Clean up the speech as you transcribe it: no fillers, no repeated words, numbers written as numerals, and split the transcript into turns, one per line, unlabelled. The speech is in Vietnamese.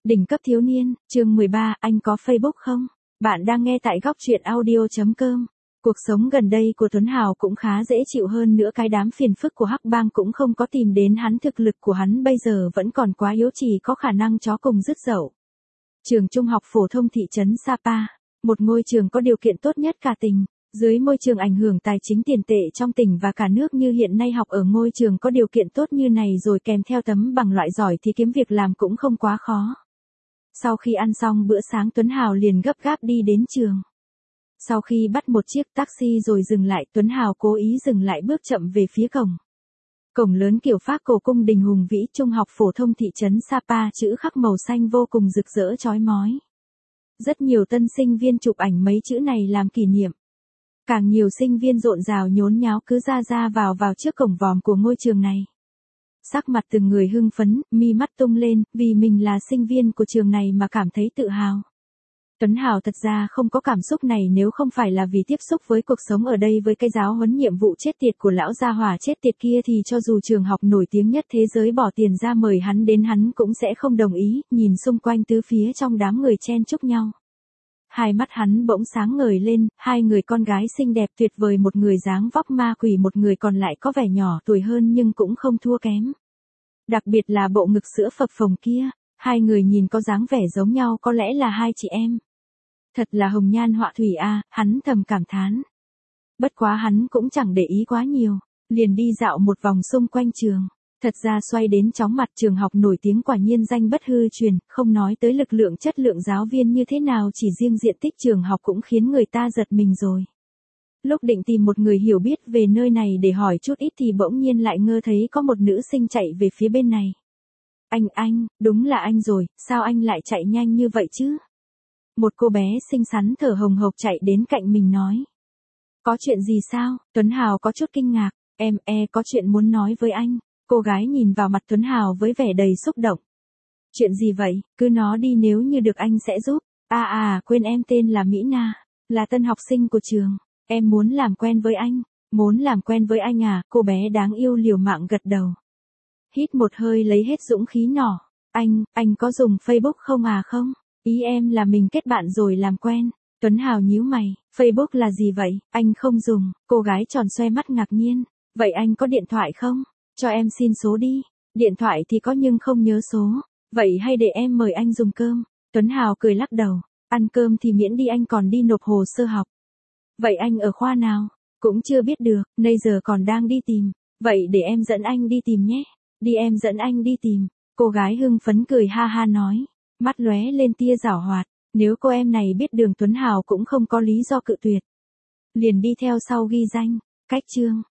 Đỉnh cấp thiếu niên, chương 13, anh có Facebook không? Bạn đang nghe tại góc truyện audio.com. Cuộc sống gần đây của Tuấn Hào cũng khá dễ chịu hơn nữa, cái đám phiền phức của Hắc Bang cũng không có tìm đến hắn, thực lực của hắn bây giờ vẫn còn quá yếu, chỉ có khả năng chó cùng dứt dậu. Trường trung học phổ thông thị trấn Sapa, một ngôi trường có điều kiện tốt nhất cả tỉnh. Dưới môi trường ảnh hưởng tài chính tiền tệ trong tỉnh và cả nước như hiện nay, học ở ngôi trường có điều kiện tốt như này rồi kèm theo tấm bằng loại giỏi thì kiếm việc làm cũng không quá khó. Sau khi ăn xong bữa sáng, Tuấn Hào liền gấp gáp đi đến trường. Sau khi bắt một chiếc taxi rồi dừng lại, Tuấn Hào cố ý dừng lại bước chậm về phía cổng. Cổng lớn kiểu Phác cổ cung đình hùng vĩ, trung học phổ thông thị trấn Sapa, chữ khắc màu xanh vô cùng rực rỡ chói mói. Rất nhiều tân sinh viên chụp ảnh mấy chữ này làm kỷ niệm. Càng nhiều sinh viên rộn rào nhốn nháo cứ ra vào trước cổng vòm của ngôi trường này. Sắc mặt từng người hưng phấn, mi mắt tung lên, vì mình là sinh viên của trường này mà cảm thấy tự hào. Tuấn Hào thật ra không có cảm xúc này nếu không phải là vì tiếp xúc với cuộc sống ở đây, với cái giáo huấn nhiệm vụ chết tiệt của lão gia hỏa chết tiệt kia thì cho dù trường học nổi tiếng nhất thế giới bỏ tiền ra mời hắn đến hắn cũng sẽ không đồng ý. Nhìn xung quanh tứ phía trong đám người chen chúc nhau, hai mắt hắn bỗng sáng ngời lên, hai người con gái xinh đẹp tuyệt vời, một người dáng vóc ma quỷ, một người còn lại có vẻ nhỏ tuổi hơn nhưng cũng không thua kém. Đặc biệt là bộ ngực sữa phập phồng kia, hai người nhìn có dáng vẻ giống nhau, có lẽ là hai chị em. Thật là hồng nhan họa thủy a, hắn thầm cảm thán. Bất quá hắn cũng chẳng để ý quá nhiều, liền đi dạo một vòng xung quanh trường. Thật ra xoay đến chóng mặt, trường học nổi tiếng quả nhiên danh bất hư truyền, không nói tới lực lượng chất lượng giáo viên như thế nào, chỉ riêng diện tích trường học cũng khiến người ta giật mình rồi. Lúc định tìm một người hiểu biết về nơi này để hỏi chút ít thì bỗng nhiên lại ngơ thấy có một nữ sinh chạy về phía bên này. Anh, đúng là anh rồi, sao anh lại chạy nhanh như vậy chứ? Một cô bé xinh xắn thở hồng hộc chạy đến cạnh mình nói. Có chuyện gì sao? Tuấn Hào có chút kinh ngạc. Em có chuyện muốn nói với anh. Cô gái nhìn vào mặt Tuấn Hào với vẻ đầy xúc động. Chuyện gì vậy? Cứ nói đi, nếu như được anh sẽ giúp. Quên, em tên là Mỹ Na, là tân học sinh của trường. Em muốn làm quen với anh. Muốn làm quen với anh à? Cô bé đáng yêu liều mạng gật đầu. Hít một hơi lấy hết dũng khí nỏ. Anh có dùng Facebook không à? Không, ý em là mình kết bạn rồi làm quen. Tuấn Hào nhíu mày, Facebook là gì vậy? Anh không dùng. Cô gái tròn xoe mắt ngạc nhiên. Vậy anh có điện thoại không? Cho em xin số đi. Điện thoại thì có nhưng không nhớ số. Vậy hay để em mời anh dùng cơm. Tuấn Hào cười lắc đầu. Ăn cơm thì miễn đi, anh còn đi nộp hồ sơ học. Vậy anh ở khoa nào? Cũng chưa biết được, bây giờ còn đang đi tìm. Vậy để em dẫn anh đi tìm nhé. Đi, em dẫn anh đi tìm. Cô gái hưng phấn cười ha ha nói. Mắt lóe lên tia giảo hoạt. Nếu cô em này biết đường, Tuấn Hào cũng không có lý do cự tuyệt. Liền đi theo sau ghi danh. Cách chương.